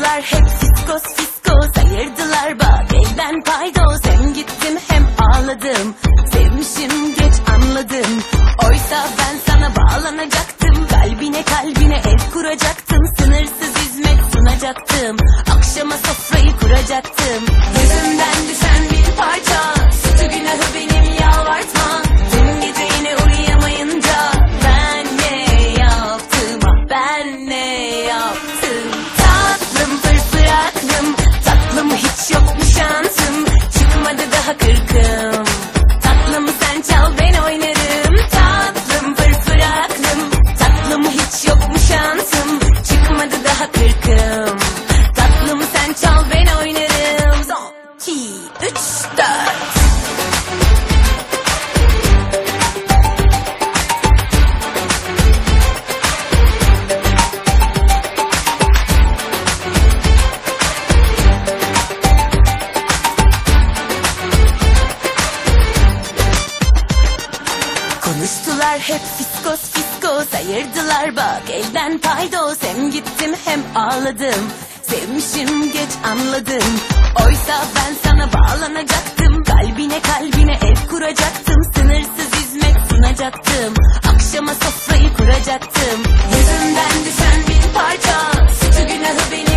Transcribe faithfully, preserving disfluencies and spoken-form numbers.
Konuştular hep fiskos fiskos, ayırdılar bak elden paydos. Hem gittim hem ağladım, sevmişim geç anladım. Oysa ben sana bağlanacaktım, kalbine kalbine ev kuracaktım. Sınırsız hizmet sunacaktım, akşama sofrayı kuracaktım. Gözümden düşen bir parça, suçu günahı benim yalvartma. Dün gece yine uyuyamayınca ben ne yaptım, ah ben ne yaptım. Tatlım fırfır aklım, tatlım hiç yok mu şansım, çıkmadı daha kırkım. Tatlımı sen çal ben oynarım, tatlım fırfır aklım, tatlım hiç yok mu şansım, çıkmadı daha kırkım. Tatlımı sen çal ben oynarım. Son, iki, üç, dört. Konuştular hep fiskos fiskos, ayırdılar bak elden paydos. Hem gittim hem ağladım, sevmişim geç anladım. Oysa ben sana bağlanacaktım, kalbine kalbine ev kuracaktım. Sınırsız hizmet sunacaktım, akşama sofrayı kuracaktım. Gözümden düşen bir parça, suçu günahı benim